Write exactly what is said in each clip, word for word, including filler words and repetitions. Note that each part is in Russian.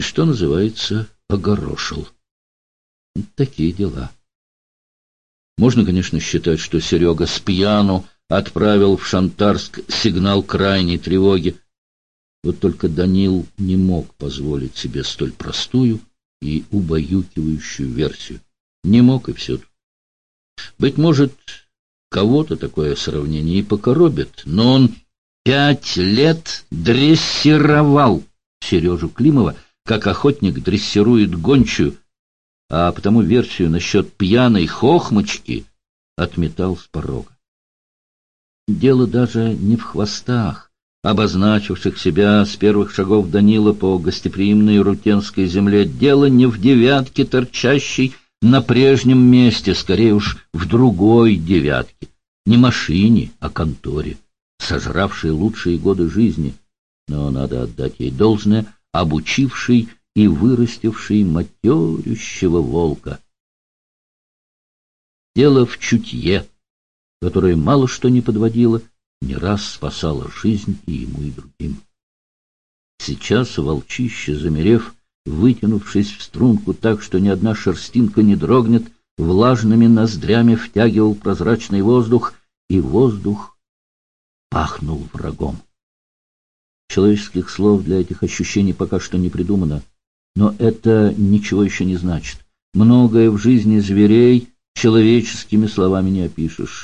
что называется, огорошил. Такие дела. Можно, конечно, считать, что Серега спьяну отправил в Шантарск сигнал крайней тревоги. Вот только Данил не мог позволить себе столь простую и убаюкивающую версию. Не мог, и все тут. Быть может, кого-то такое сравнение и покоробит, но он пять лет дрессировал Сережу Климова, как охотник дрессирует гончую, а потому версию насчет пьяной хохмочки отметал с порога. Дело даже не в хвостах, обозначивших себя с первых шагов Данила по гостеприимной рутенской земле. Дело не в девятке, торчащей на прежнем месте, скорее уж в другой девятке. Не машине, а конторе, сожравшей лучшие годы жизни, но надо отдать ей должное, обучившей и вырастившей матерющего волка. Дело в чутье, которое мало что не подводило, не раз спасало жизнь и ему, и другим. Сейчас волчище, замерев, вытянувшись в струнку так, что ни одна шерстинка не дрогнет, влажными ноздрями втягивал прозрачный воздух, и воздух пахнул врагом. Человеческих слов для этих ощущений пока что не придумано, но это ничего еще не значит. Многое в жизни зверей человеческими словами не опишешь.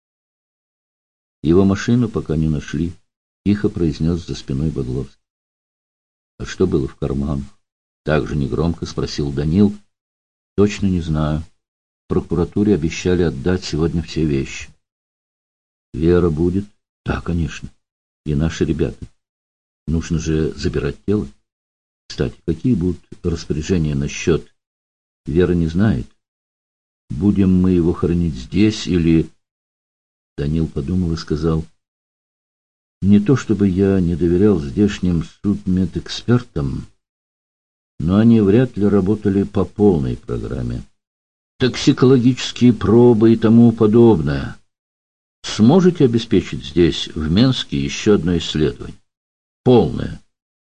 Его машину пока не нашли, — тихо произнес за спиной Багловский. — А что было в карманах? — также негромко спросил Данил. — Точно не знаю. В прокуратуре обещали отдать сегодня все вещи. — Вера будет? — Да, конечно. И наши ребята. Нужно же забирать тело. Кстати, какие будут распоряжения насчет... Вера не знает. Будем мы его хоронить здесь или... Данил подумал и сказал: не то чтобы я не доверял здешним судмедэкспертам, но они вряд ли работали по полной программе. Токсикологические пробы и тому подобное. Сможете обеспечить здесь, в Менске, еще одно исследование? Полное.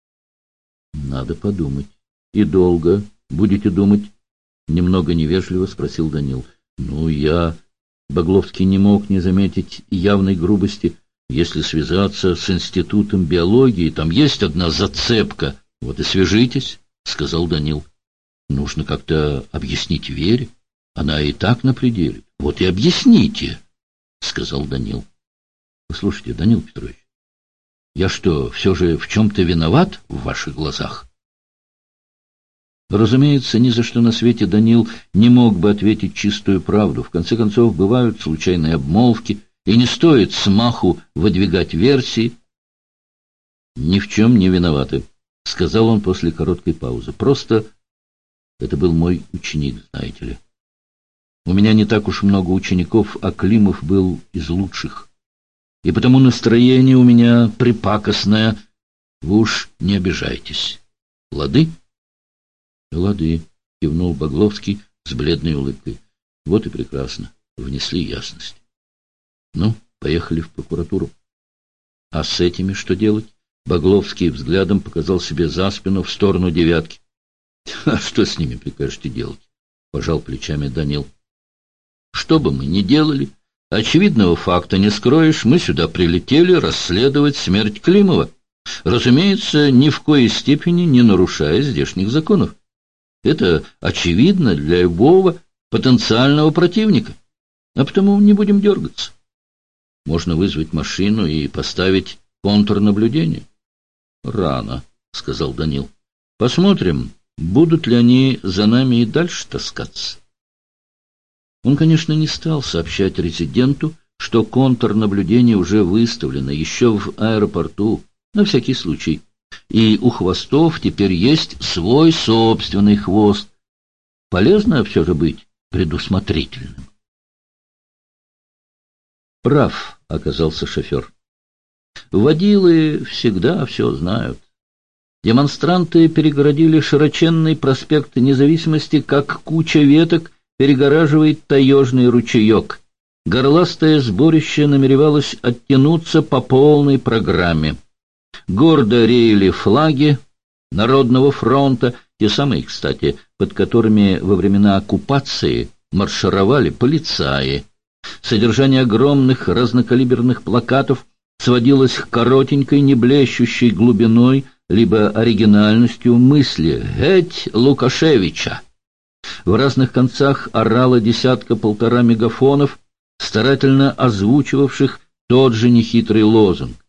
Надо подумать. И долго будете думать? Немного невежливо спросил Данил. Ну, я... Багловский не мог не заметить явной грубости. Если связаться с институтом биологии, там есть одна зацепка. Вот и свяжитесь, сказал Данил. Нужно как-то объяснить Вере. Она и так на пределе. Вот и объясните, сказал Данил. Послушайте, Данил Петрович, я что, все же в чем-то виноват в ваших глазах? Разумеется, ни за что на свете Данил не мог бы ответить чистую правду. В конце концов, бывают случайные обмолвки, и не стоит смаху выдвигать версии. «Ни в чем не виноваты», — сказал он после короткой паузы. «Просто это был мой ученик, знаете ли. У меня не так уж много учеников, а Климов был из лучших. И потому настроение у меня припакостное. Вы уж не обижайтесь. Лады?» «Лады», — кивнул Багловский с бледной улыбкой. «Вот и прекрасно. Внесли ясность. Ну, поехали в прокуратуру. А с этими что делать?» Багловский взглядом показал себе за спину в сторону девятки. «А что с ними прикажете делать?» — пожал плечами Данил. «Что бы мы ни делали, очевидного факта не скроешь. Мы сюда прилетели расследовать смерть Климова. Разумеется, ни в коей степени не нарушая здешних законов. Это очевидно для любого потенциального противника, а потому не будем дергаться. Можно вызвать машину и поставить контрнаблюдение». «Рано», — сказал Данил. «Посмотрим, будут ли они за нами и дальше таскаться». Он, конечно, не стал сообщать резиденту, что контрнаблюдение уже выставлено еще в аэропорту, на всякий случай. И у хвостов теперь есть свой собственный хвост. Полезно все же быть предусмотрительным. Прав оказался шофер. Водилы всегда все знают. Демонстранты перегородили широченный проспект Независимости, как куча веток перегораживает таежный ручеек. Горластое сборище намеревалось оттянуться по полной программе. Гордо реяли флаги Народного фронта те самые, кстати, под которыми во времена оккупации маршировали полицаи. Содержание огромных разнокалиберных плакатов сводилось к коротенькой, не блещущей глубиной либо оригинальностью мысли «Геть Лукашевича!». В разных концах орало десятка-полтора мегафонов, старательно озвучивавших тот же нехитрый лозунг.